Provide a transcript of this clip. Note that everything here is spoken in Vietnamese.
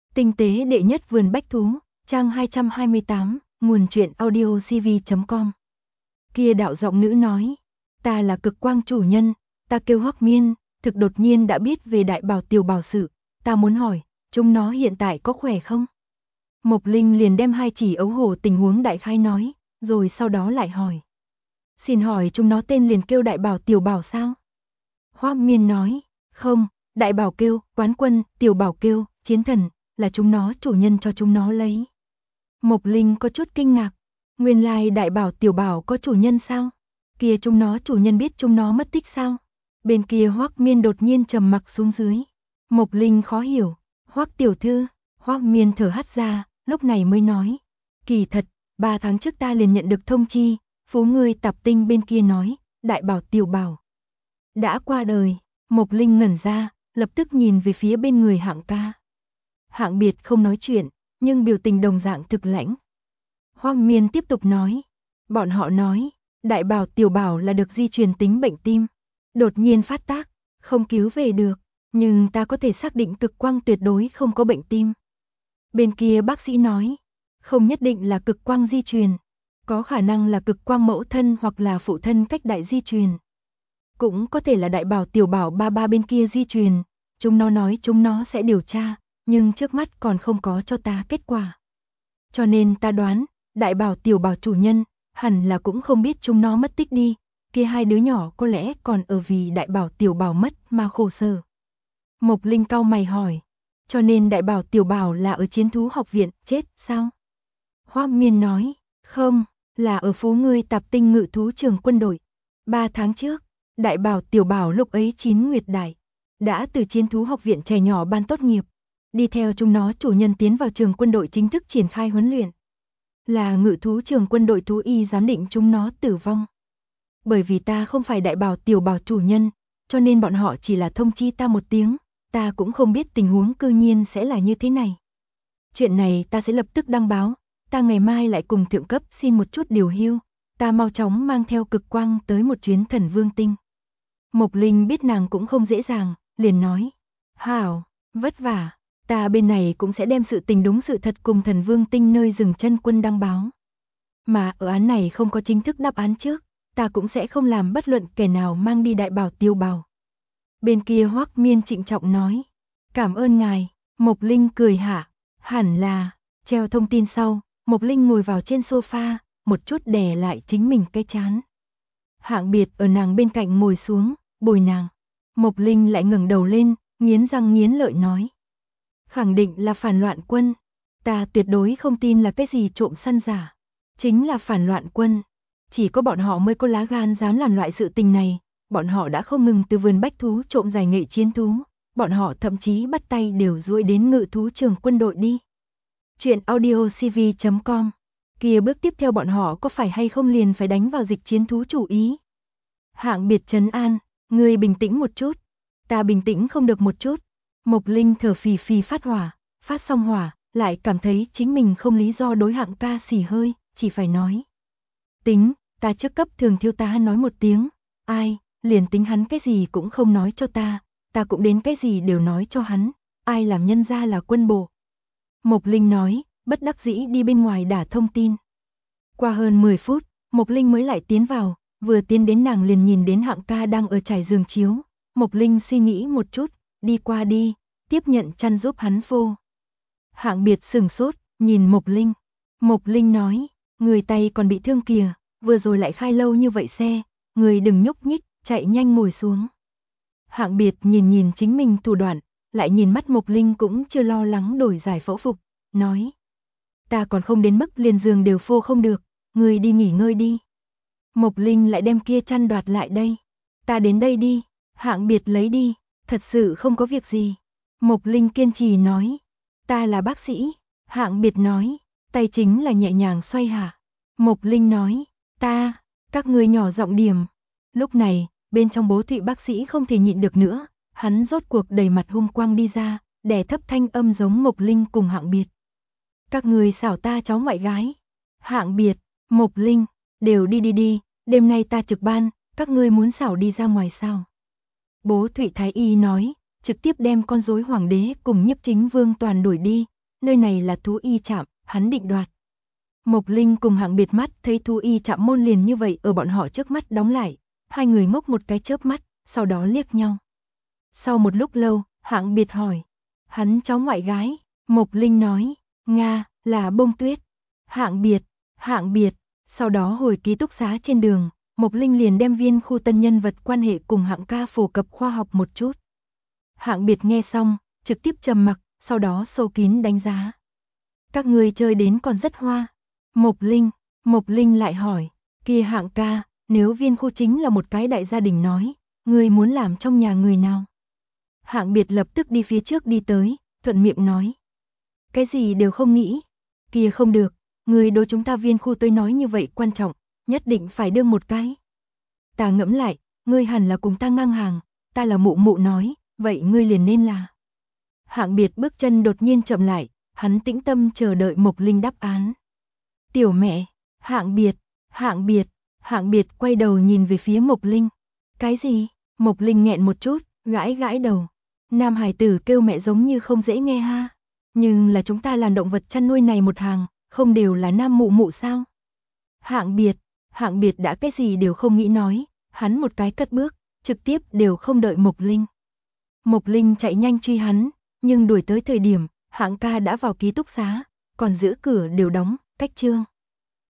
Tinh tế đệ nhất vườn bách thú, trang 228, nguồn truyện audiocv.com. Kia đạo giọng nữ nói, ta là cực quang chủ nhân, ta kêu Hoắc Miên, thực đột nhiên đã biết về đại bảo tiểu bảo sự, ta muốn hỏi, chúng nó hiện tại có khỏe không? Mộc Linh liền đem hai chỉ ấu hổ tình huống đại khai nói, rồi sau đó lại hỏi. Xin hỏi chúng nó tên liền kêu đại bảo tiểu bảo sao? Hoắc Miên nói, không, đại bảo kêu quán quân, tiểu bảo kêu chiến thần, là chúng nó chủ nhân cho chúng nó lấy. Mộc Linh có chút kinh ngạc, nguyên lai đại bảo tiểu bảo có chủ nhân sao? Kia chúng nó chủ nhân biết chúng nó mất tích sao? Bên kia Hoắc Miên đột nhiên trầm mặc xuống dưới. Mộc Linh khó hiểu, Hoắc tiểu thư, Hoắc Miên thở hắt ra, lúc này mới nói, kỳ thật, 3 tháng trước ta liền nhận được thông chi, phú ngươi tạp tinh bên kia nói, đại bảo tiểu bảo đã qua đời. Mộc Linh ngẩn ra, lập tức nhìn về phía bên người Hạng ca. Hạng Biệt không nói chuyện, nhưng biểu tình đồng dạng thực lãnh. Hoắc Miên tiếp tục nói, bọn họ nói, đại bảo tiểu bảo là được di truyền tính bệnh tim, đột nhiên phát tác, không cứu về được, nhưng ta có thể xác định cực quang tuyệt đối không có bệnh tim. Bên kia bác sĩ nói, không nhất định là cực quang di truyền, có khả năng là cực quang mẫu thân hoặc là phụ thân cách đại di truyền. Cũng có thể là đại bảo tiểu bảo ba bên kia di truyền, chúng nó nói chúng nó sẽ điều tra, nhưng trước mắt còn không có cho ta kết quả. Cho nên ta đoán, đại bảo tiểu bảo chủ nhân, hẳn là cũng không biết chúng nó mất tích đi, kia hai đứa nhỏ có lẽ còn ở vì đại bảo tiểu bảo mất mà khổ sở. Mộc Linh cau mày hỏi, cho nên đại bảo tiểu bảo là ở chiến thú học viện chết sao? Hoắc Miên nói, không, là ở phú ngươi tạp tinh ngự thú trường quân đội. 3 tháng trước, đại bảo tiểu bảo lúc ấy 9 nguyệt đại, đã từ chiến thú học viện trẻ nhỏ ban tốt nghiệp, đi theo chúng nó chủ nhân tiến vào trường quân đội chính thức triển khai huấn luyện. Là ngự thú trường quân đội thú y giám định chúng nó tử vong. Bởi vì ta không phải đại bảo tiểu bảo chủ nhân, cho nên bọn họ chỉ là thông chi ta một tiếng, ta cũng không biết tình huống cư nhiên sẽ là như thế này. Chuyện này ta sẽ lập tức đăng báo, ta ngày mai lại cùng thượng cấp xin một chút điều hưu, ta mau chóng mang theo cực quang tới một chuyến thần vương tinh. Mộc Linh biết nàng cũng không dễ dàng, liền nói, hảo, vất vả, ta bên này cũng sẽ đem sự tình đúng sự thật cùng thần vương tinh nơi dừng chân quân đăng báo. Mà ở án này không có chính thức đáp án trước, ta cũng sẽ không làm bất luận kẻ nào mang đi đại bảo tiểu bảo. Bên kia Hoắc Miên trịnh trọng nói, cảm ơn ngài. Mộc Linh cười hạ, hẳn là, treo thông tin sau, Mộc Linh ngồi vào trên sofa, một chút đè lại chính mình cái trán. Hạng Biệt ở nàng bên cạnh ngồi xuống, bồi nàng. Mộc Linh lại ngẩng đầu lên, nghiến răng nghiến lợi nói, khẳng định là phản loạn quân, ta tuyệt đối không tin là cái gì trộm săn giả, chính là phản loạn quân, chỉ có bọn họ mới có lá gan dám làm loại sự tình này, bọn họ đã không ngừng từ vườn bách thú trộm giải nghệ chiến thú, bọn họ thậm chí bắt tay đều duỗi đến ngự thú trường quân đội đi. Chuyện audiocv.com. Kia bước tiếp theo bọn họ có phải hay không liền phải đánh vào dịch chiến thú chủ ý? Hạng Biệt trấn an, ngươi bình tĩnh một chút. Ta bình tĩnh không được một chút. Mộc Linh thở phì phì phát xong hỏa, lại cảm thấy chính mình không lý do đối Hạng ca xì hơi, chỉ phải nói. Tính, ta trước cấp thường thiếu tá nói một tiếng, ai, liền tính hắn cái gì cũng không nói cho ta cũng đến cái gì đều nói cho hắn, ai làm nhân ra là quân bộ. Mộc Linh nói, bất đắc dĩ đi bên ngoài đả thông tin. Qua hơn 10 phút, Mộc Linh mới lại tiến vào, vừa tiến đến nàng liền nhìn đến Hạng ca đang ở trải giường chiếu. Mộc Linh suy nghĩ một chút, đi qua đi, tiếp nhận chăn giúp hắn vô. Hạng Biệt sừng sốt, nhìn Mộc Linh. Mộc Linh nói, người tay còn bị thương kìa, vừa rồi lại khai lâu như vậy xe, người đừng nhúc nhích, chạy nhanh ngồi xuống. Hạng Biệt nhìn chính mình thủ đoạn, lại nhìn mắt Mộc Linh cũng chưa lo lắng đổi giải phẫu phục, nói. Ta còn không đến mức liền giường đều phô không được, người đi nghỉ ngơi đi. Mộc Linh lại đem kia chăn đoạt lại đây. Ta đến đây đi, Hạng Biệt lấy đi, thật sự không có việc gì. Mộc Linh kiên trì nói. Ta là bác sĩ, Hạng Biệt nói, tay chính là nhẹ nhàng xoay hạ. Mộc Linh nói, các ngươi nhỏ giọng điểm. Lúc này, bên trong Bố Thụy bác sĩ không thể nhịn được nữa, hắn rốt cuộc đầy mặt hung quang đi ra, đè thấp thanh âm giống Mộc Linh cùng Hạng Biệt. Các người xảo ta cháu ngoại gái. Hạng Biệt, Mộc Linh, đều đi, đêm nay ta trực ban, các ngươi muốn xảo đi ra ngoài sao? Bố Thụy Thái Y nói, trực tiếp đem con rối hoàng đế cùng Nhiếp Chính Vương toàn đuổi đi, nơi này là thú y trạm, hắn định đoạt. Mộc Linh cùng Hạng Biệt mắt thấy thú y trạm môn liền như vậy ở bọn họ trước mắt đóng lại, hai người ngốc một cái chớp mắt, sau đó liếc nhau. Sau một lúc lâu, Hạng Biệt hỏi, hắn cháu ngoại gái, Mộc Linh nói, Nga, là Bông Tuyết. Hạng Biệt, sau đó hồi ký túc xá trên đường, Mộc Linh liền đem viên khu tân nhân vật quan hệ cùng Hạng ca phổ cập khoa học một chút. Hạng Biệt nghe xong, trực tiếp trầm mặc, sau đó sâu kín đánh giá. Các người chơi đến còn rất hoa. Mộc Linh lại hỏi, kia Hạng ca, nếu viên khu chính là một cái đại gia đình nói, người muốn làm trong nhà người nào? Hạng Biệt lập tức đi phía trước đi tới, thuận miệng nói. Cái gì đều không nghĩ. Kia không được, người đối chúng ta viên khu tới nói như vậy quan trọng, nhất định phải đương một cái. Ta ngẫm lại, ngươi hẳn là cùng ta ngang hàng, ta là mụ mụ nói, vậy ngươi liền nên là. Hạng Biệt bước chân đột nhiên chậm lại, hắn tĩnh tâm chờ đợi Mộc Linh đáp án. Tiểu mẹ, Hạng Biệt quay đầu nhìn về phía Mộc Linh. Cái gì? Mộc Linh nghẹn một chút, gãi đầu. Nam hải tử kêu mẹ giống như không dễ nghe ha. Nhưng là chúng ta làm động vật chăn nuôi này một hàng, không đều là nam mụ mụ sao? Hạng Biệt đã cái gì đều không nghĩ nói, hắn một cái cất bước, trực tiếp đều không đợi Mộc Linh. Mộc Linh chạy nhanh truy hắn, nhưng đuổi tới thời điểm, Hạng ca đã vào ký túc xá, còn giữ cửa đều đóng, cách chương.